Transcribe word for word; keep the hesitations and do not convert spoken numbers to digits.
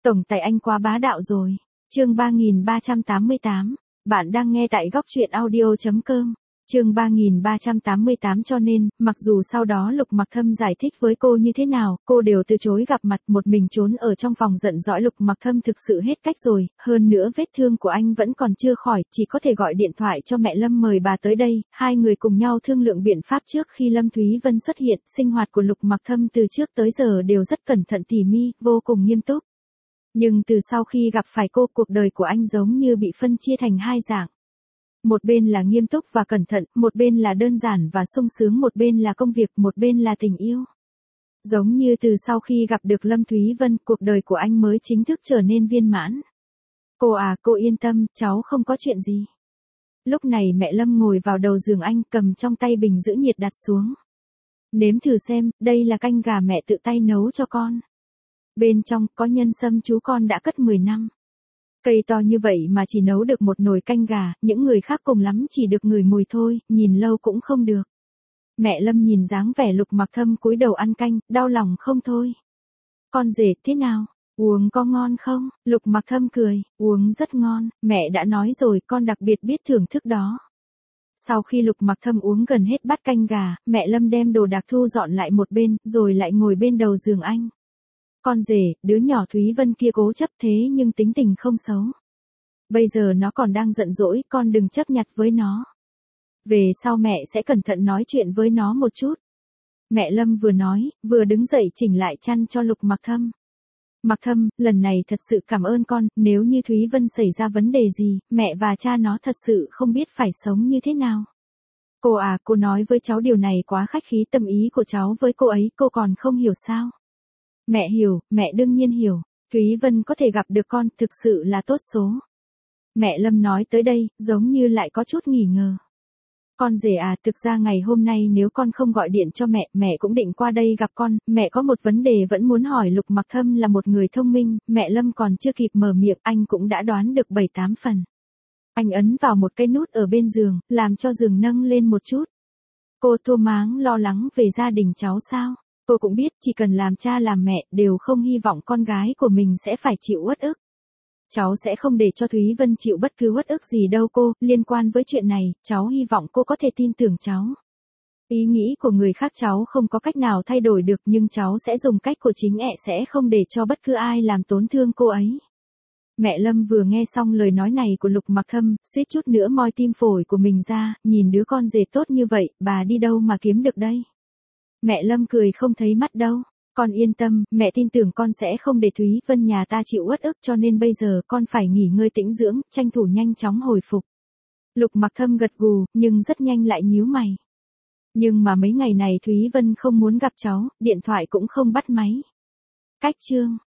Tổng tài anh quá bá đạo rồi. Chương ba nghìn ba trăm tám mươi tám. Bạn đang nghe tại góc truyện audio chấm com. Chương ba nghìn ba trăm tám mươi tám cho nên, mặc dù sau đó Lục Mặc Thâm giải thích với cô như thế nào, cô đều từ chối gặp mặt, một mình trốn ở trong phòng giận dỗi. Lục Mặc Thâm thực sự hết cách rồi, hơn nữa vết thương của anh vẫn còn chưa khỏi, chỉ có thể gọi điện thoại cho mẹ Lâm mời bà tới đây, hai người cùng nhau thương lượng biện pháp. Trước khi Lâm Thúy Vân xuất hiện, sinh hoạt của Lục Mặc Thâm từ trước tới giờ đều rất cẩn thận tỉ mỉ, vô cùng nghiêm túc. Nhưng từ sau khi gặp phải cô, cuộc đời của anh giống như bị phân chia thành hai dạng. Một bên là nghiêm túc và cẩn thận, một bên là đơn giản và sung sướng, một bên là công việc, một bên là tình yêu. Giống như từ sau khi gặp được Lâm Thúy Vân, cuộc đời của anh mới chính thức trở nên viên mãn. Cô à, cô yên tâm, cháu không có chuyện gì. Lúc này mẹ Lâm ngồi vào đầu giường anh, cầm trong tay bình giữ nhiệt đặt xuống. Nếm thử xem, đây là canh gà mẹ tự tay nấu cho con. Bên trong có nhân sâm chú con đã cất mười năm. Cây to như vậy mà chỉ nấu được một nồi canh gà, những người khác cùng lắm chỉ được ngửi mùi thôi, nhìn lâu cũng không được. Mẹ Lâm nhìn dáng vẻ Lục Mặc Thâm cúi đầu ăn canh, đau lòng không thôi. Con rể thế nào? Uống có ngon không? Lục Mặc Thâm cười, uống rất ngon, mẹ đã nói rồi, con đặc biệt biết thưởng thức đó. Sau khi Lục Mặc Thâm uống gần hết bát canh gà, mẹ Lâm đem đồ đạc thu dọn lại một bên, rồi lại ngồi bên đầu giường anh. Con rể, đứa nhỏ Thúy Vân kia cố chấp thế nhưng tính tình không xấu. Bây giờ nó còn đang giận dỗi, con đừng chấp nhặt với nó. Về sau mẹ sẽ cẩn thận nói chuyện với nó một chút. Mẹ Lâm vừa nói, vừa đứng dậy chỉnh lại chăn cho Lục Mặc Thâm. Mặc Thâm, lần này thật sự cảm ơn con, nếu như Thúy Vân xảy ra vấn đề gì, mẹ và cha nó thật sự không biết phải sống như thế nào. Cô à, cô nói với cháu điều này quá khách khí, tâm ý của cháu với cô ấy cô còn không hiểu sao? Mẹ hiểu, mẹ đương nhiên hiểu, Thúy Vân có thể gặp được con thực sự là tốt số. Mẹ Lâm nói tới đây, giống như lại có chút nghỉ ngờ. Con rể à, thực ra ngày hôm nay nếu con không gọi điện cho mẹ, mẹ cũng định qua đây gặp con, mẹ có một vấn đề vẫn muốn hỏi. Lục Mặc Thâm là một người thông minh, mẹ Lâm còn chưa kịp mở miệng, anh cũng đã đoán được bảy tám phần. Anh ấn vào một cái nút ở bên giường, làm cho giường nâng lên một chút. Cô Thô Máng lo lắng về gia đình cháu sao? Cô cũng biết, chỉ cần làm cha làm mẹ, đều không hy vọng con gái của mình sẽ phải chịu uất ức. Cháu sẽ không để cho Thúy Vân chịu bất cứ uất ức gì đâu cô, liên quan với chuyện này, cháu hy vọng cô có thể tin tưởng cháu. Ý nghĩ của người khác cháu không có cách nào thay đổi được, nhưng cháu sẽ dùng cách của chính ẹ sẽ không để cho bất cứ ai làm tổn thương cô ấy. Mẹ Lâm vừa nghe xong lời nói này của Lục Mặc Thâm, suýt chút nữa moi tim phổi của mình ra, nhìn đứa con rể tốt như vậy, bà đi đâu mà kiếm được đây? Mẹ Lâm cười không thấy mắt đâu. Con yên tâm, mẹ tin tưởng con sẽ không để Thúy Vân nhà ta chịu uất ức, cho nên bây giờ con phải nghỉ ngơi tĩnh dưỡng, tranh thủ nhanh chóng hồi phục. Lục Mặc Thâm gật gù, nhưng rất nhanh lại nhíu mày. Nhưng mà mấy ngày này Thúy Vân không muốn gặp cháu, điện thoại cũng không bắt máy. Cách chương,